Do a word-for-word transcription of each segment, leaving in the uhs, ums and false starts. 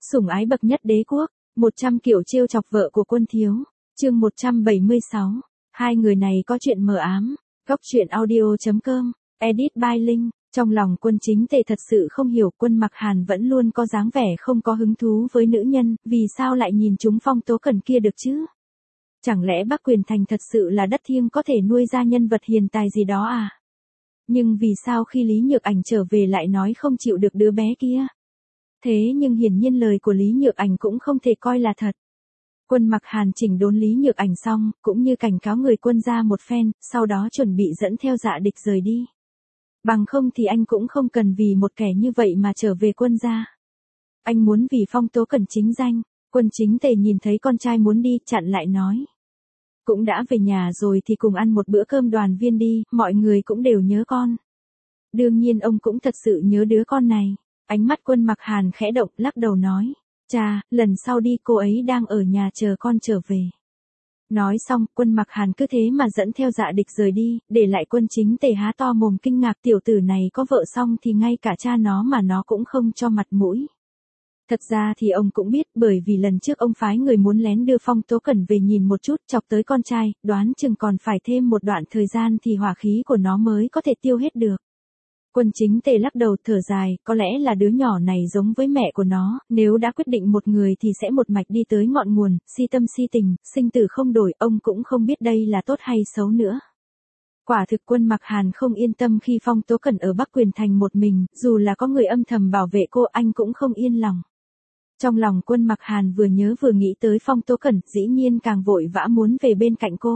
Sủng ái bậc nhất đế quốc, một trăm kiểu trêu chọc vợ của Quân Thiếu, chương một trăm bảy mươi sáu. Hai người này có chuyện mờ ám. Góc truyện audio chấm com, edit by Linh. Trong lòng Quân Chính Tề thật sự không hiểu Quân Mặc Hàn vẫn luôn có dáng vẻ không có hứng thú với nữ nhân, vì sao lại nhìn chúng Phong Tố Cẩn kia được chứ? Chẳng lẽ Bắc Quyền Thành thật sự là đất thiêng có thể nuôi ra nhân vật hiền tài gì đó à? Nhưng vì sao khi Lý Nhược Ảnh trở về lại nói không chịu được đứa bé kia? Thế nhưng hiển nhiên lời của Lý Nhược Ảnh cũng không thể coi là thật. Quân Mặc Hàn chỉnh đốn Lý Nhược Ảnh xong, cũng như cảnh cáo người Quân ra một phen, sau đó chuẩn bị dẫn theo Dạ Địch rời đi. Bằng không thì anh cũng không cần vì một kẻ như vậy mà trở về Quân ra. Anh muốn vì Phong Tố Cẩn chính danh. Quân Chính Tề nhìn thấy con trai muốn đi, chặn lại nói. Cũng đã về nhà rồi thì cùng ăn một bữa cơm đoàn viên đi, mọi người cũng đều nhớ con. Đương nhiên ông cũng thật sự nhớ đứa con này. Ánh mắt Quân Mặc Hàn khẽ động, lắc đầu nói. Cha, lần sau đi cô ấy đang ở nhà chờ con trở về. Nói xong, Quân Mặc Hàn cứ thế mà dẫn theo Dạ Địch rời đi, để lại Quân Chính Tề há to mồm kinh ngạc, tiểu tử này có vợ xong thì ngay cả cha nó mà nó cũng không cho mặt mũi. Thật ra thì ông cũng biết, bởi vì lần trước ông phái người muốn lén đưa Phong Tố Cẩn về nhìn một chút, chọc tới con trai, đoán chừng còn phải thêm một đoạn thời gian thì hỏa khí của nó mới có thể tiêu hết được. Quân Chính Tề lắc đầu thở dài, có lẽ là đứa nhỏ này giống với mẹ của nó, nếu đã quyết định một người thì sẽ một mạch đi tới ngọn nguồn, si tâm si tình, sinh tử không đổi, ông cũng không biết đây là tốt hay xấu nữa. Quả thực Quân Mặc Hàn không yên tâm khi Phong Tố Cẩn ở Bắc Quyền Thành một mình, dù là có người âm thầm bảo vệ cô anh cũng không yên lòng. Trong lòng Quân Mặc Hàn vừa nhớ vừa nghĩ tới Phong Tố Cẩn, dĩ nhiên càng vội vã muốn về bên cạnh cô.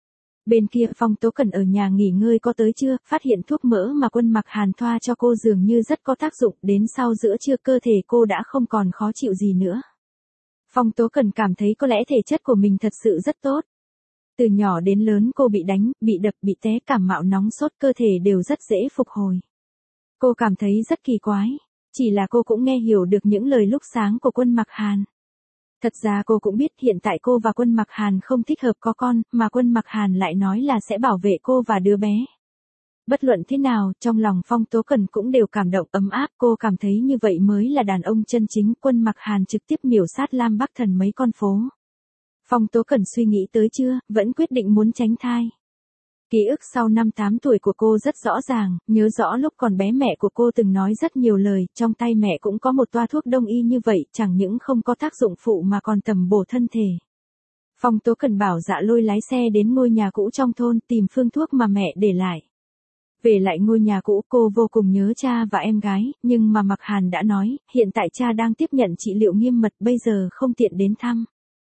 Bên kia Phong Tố Cẩn ở nhà nghỉ ngơi có tới chưa, phát hiện thuốc mỡ mà Quân Mặc Hàn thoa cho cô dường như rất có tác dụng, đến sau giữa trưa cơ thể cô đã không còn khó chịu gì nữa. Phong Tố Cẩn cảm thấy có lẽ thể chất của mình thật sự rất tốt. Từ nhỏ đến lớn cô bị đánh, bị đập, bị té, cảm mạo nóng sốt, cơ thể đều rất dễ phục hồi. Cô cảm thấy rất kỳ quái, chỉ là cô cũng nghe hiểu được những lời lúc sáng của Quân Mặc Hàn. Thật ra cô cũng biết hiện tại cô và Quân Mặc Hàn không thích hợp có con, mà Quân Mặc Hàn lại nói là sẽ bảo vệ cô và đứa bé. Bất luận thế nào, trong lòng Phong Tố Cẩn cũng đều cảm động ấm áp, cô cảm thấy như vậy mới là đàn ông chân chính. Quân Mặc Hàn trực tiếp miểu sát Lam Bắc Thần mấy con phố. Phong Tố Cẩn suy nghĩ tới chưa, vẫn quyết định muốn tránh thai. Ký ức sau năm tám tuổi của cô rất rõ ràng, nhớ rõ lúc còn bé mẹ của cô từng nói rất nhiều lời, trong tay mẹ cũng có một toa thuốc đông y như vậy, chẳng những không có tác dụng phụ mà còn tầm bổ thân thể. Phong Tố Cẩn bảo Dạ Lôi lái xe đến ngôi nhà cũ trong thôn tìm phương thuốc mà mẹ để lại. Về lại ngôi nhà cũ, cô vô cùng nhớ cha và em gái, nhưng mà Mặc Hàn đã nói, hiện tại cha đang tiếp nhận trị liệu nghiêm mật, bây giờ không tiện đến thăm.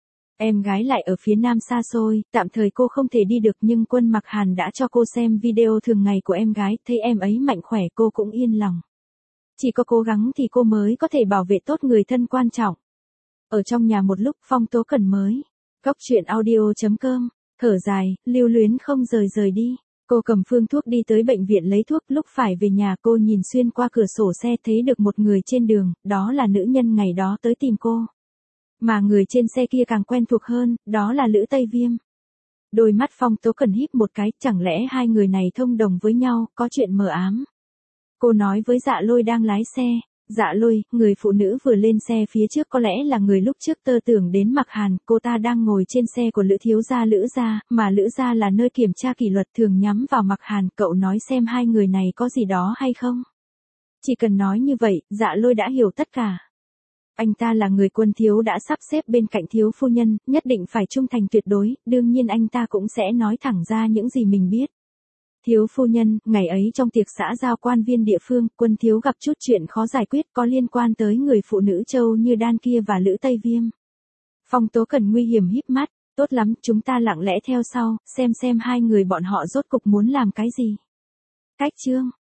Em gái lại ở phía nam xa xôi, tạm thời cô không thể đi được, nhưng Quân Mặc Hàn đã cho cô xem video thường ngày của em gái, thấy em ấy mạnh khỏe cô cũng yên lòng. Chỉ có cố gắng thì cô mới có thể bảo vệ tốt người thân quan trọng. Ở trong nhà một lúc Phong Tố Cẩn mới. Góc truyện audio chấm com, thở dài, lưu luyến không rời rời đi. Cô cầm phương thuốc đi tới bệnh viện lấy thuốc, lúc phải về nhà cô nhìn xuyên qua cửa sổ xe thấy được một người trên đường, đó là nữ nhân ngày đó tới tìm cô. Mà người trên xe kia càng quen thuộc hơn, đó là Lữ Tây Viêm. Đôi mắt Phong Tố Cẩn híp một cái, chẳng lẽ hai người này thông đồng với nhau, có chuyện mờ ám. Cô nói với Dạ Lôi đang lái xe, Dạ Lôi, người phụ nữ vừa lên xe phía trước có lẽ là người lúc trước tơ tưởng đến Mặc Hàn, cô ta đang ngồi trên xe của Lữ thiếu gia Lữ gia, mà Lữ gia là nơi kiểm tra kỷ luật thường nhắm vào Mặc Hàn, cậu nói xem hai người này có gì đó hay không. Chỉ cần nói như vậy, Dạ Lôi đã hiểu tất cả. Anh ta là người Quân Thiếu đã sắp xếp bên cạnh thiếu phu nhân, nhất định phải trung thành tuyệt đối, đương nhiên anh ta cũng sẽ nói thẳng ra những gì mình biết. Thiếu phu nhân, ngày ấy trong tiệc xã giao quan viên địa phương, Quân Thiếu gặp chút chuyện khó giải quyết có liên quan tới người phụ nữ Châu Như Đan kia và Lữ Tây Viêm. Phong Tố Cẩn nguy hiểm híp mắt, tốt lắm, chúng ta lặng lẽ theo sau, xem xem hai người bọn họ rốt cục muốn làm cái gì. Cách chương